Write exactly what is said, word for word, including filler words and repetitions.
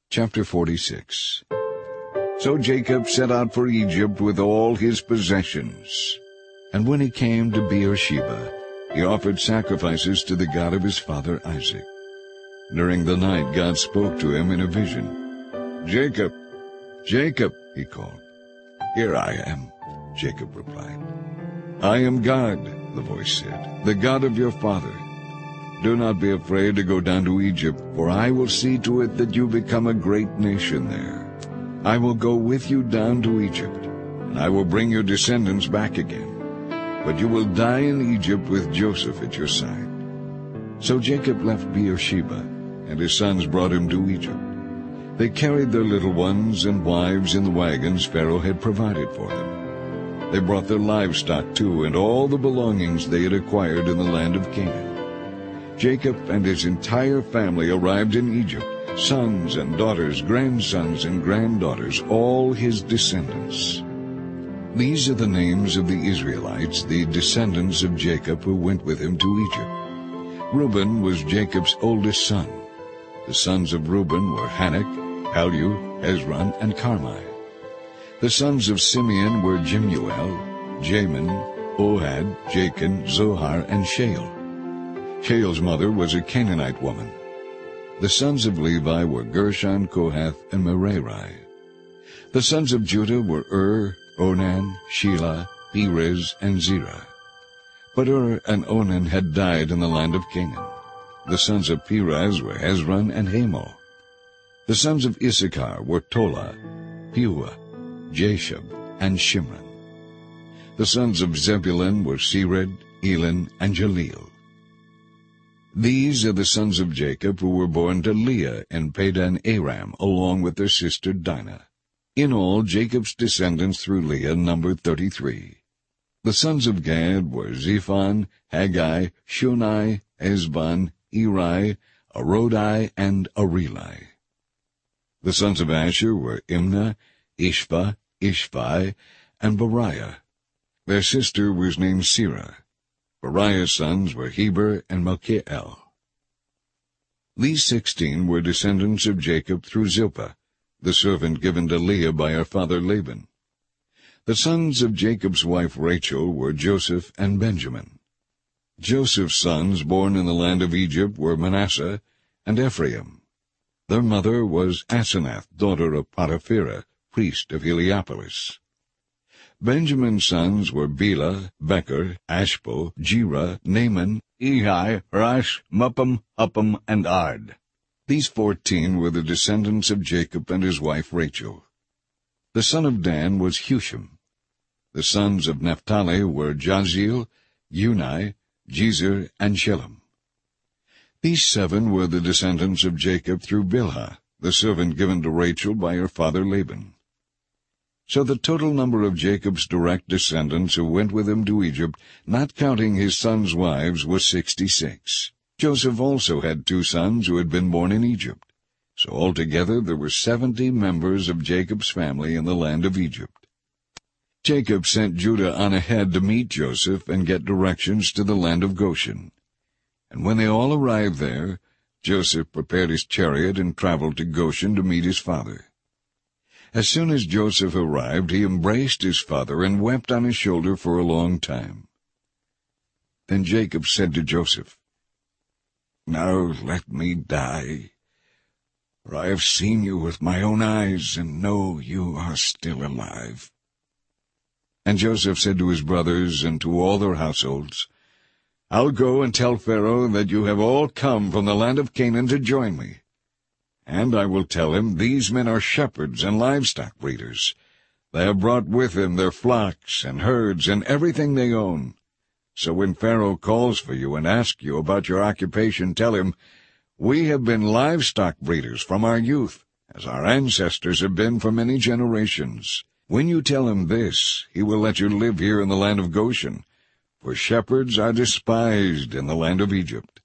Chapter forty-six. So Jacob set out for Egypt with all his possessions. And when he came to Beersheba, he offered sacrifices to the God of his father Isaac. During the night God spoke to him in a vision. "Jacob, Jacob," he called. "Here I am," Jacob replied. "I am God," the voice said, "the God of your father. Do not be afraid to go down to Egypt, for I will see to it that you become a great nation there. I will go with you down to Egypt, and I will bring your descendants back again. But you will die in Egypt with Joseph at your side." So Jacob left Beersheba, and his sons brought him to Egypt. They carried their little ones and wives in the wagons Pharaoh had provided for them. They brought their livestock too, and all the belongings they had acquired in the land of Canaan. Jacob and his entire family arrived in Egypt, sons and daughters, grandsons and granddaughters, all his descendants. These are the names of the Israelites, the descendants of Jacob who went with him to Egypt. Reuben was Jacob's oldest son. The sons of Reuben were Hanok, Palu, Hezron, and Carmi. The sons of Simeon were Jemuel, Jamin, Ohad, Jachin, Zohar, and Shael. Shael's mother was a Canaanite woman. The sons of Levi were Gershon, Kohath, and Merari. The sons of Judah were Ur, Onan, Shelah, Perez, and Zerah. But Ur and Onan had died in the land of Canaan. The sons of Perez were Hezron and Hamul. The sons of Issachar were Tola, Puah, Jashub, and Shimron. The sons of Zebulun were Sered, Elon, and Jaleel. These are the sons of Jacob who were born to Leah in Padan Aram, along with their sister Dinah. In all, Jacob's descendants through Leah numbered thirty-three. The sons of Gad were Zephon, Haggai, Shunai, Ezbon, Eri, Arodai, and Areli. The sons of Asher were Imnah, Ishva, Ishvi, and Beriah. Their sister was named Serah. Beriah's sons were Heber and Malchiel. These sixteen were descendants of Jacob through Zilpah, the servant given to Leah by her father Laban. The sons of Jacob's wife Rachel were Joseph and Benjamin. Joseph's sons born in the land of Egypt were Manasseh and Ephraim. Their mother was Asenath, daughter of Potipherah, priest of Heliopolis. Benjamin's sons were Bela, Becher, Ashbel, Jerah, Naaman, Ehi, Rash, Muppim, Huppim, and Ard. These fourteen were the descendants of Jacob and his wife Rachel. The son of Dan was Hushim. The sons of Naphtali were Jaziel, Uni, Jezer, and Shelem. These seven were the descendants of Jacob through Bilhah, the servant given to Rachel by her father Laban. So the total number of Jacob's direct descendants who went with him to Egypt, not counting his sons' wives, was sixty-six. Joseph also had two sons who had been born in Egypt. So altogether there were seventy members of Jacob's family in the land of Egypt. Jacob sent Judah on ahead to meet Joseph and get directions to the land of Goshen. And when they all arrived there, Joseph prepared his chariot and traveled to Goshen to meet his father. As soon as Joseph arrived, he embraced his father and wept on his shoulder for a long time. Then Jacob said to Joseph, "Now let me die, for I have seen you with my own eyes and know you are still alive." And Joseph said to his brothers and to all their households, "I'll go and tell Pharaoh that you have all come from the land of Canaan to join me. And I will tell him, these men are shepherds and livestock breeders. They have brought with them their flocks and herds and everything they own. So when Pharaoh calls for you and asks you about your occupation, tell him, we have been livestock breeders from our youth, as our ancestors have been for many generations. When you tell him this, he will let you live here in the land of Goshen, for shepherds are despised in the land of Egypt."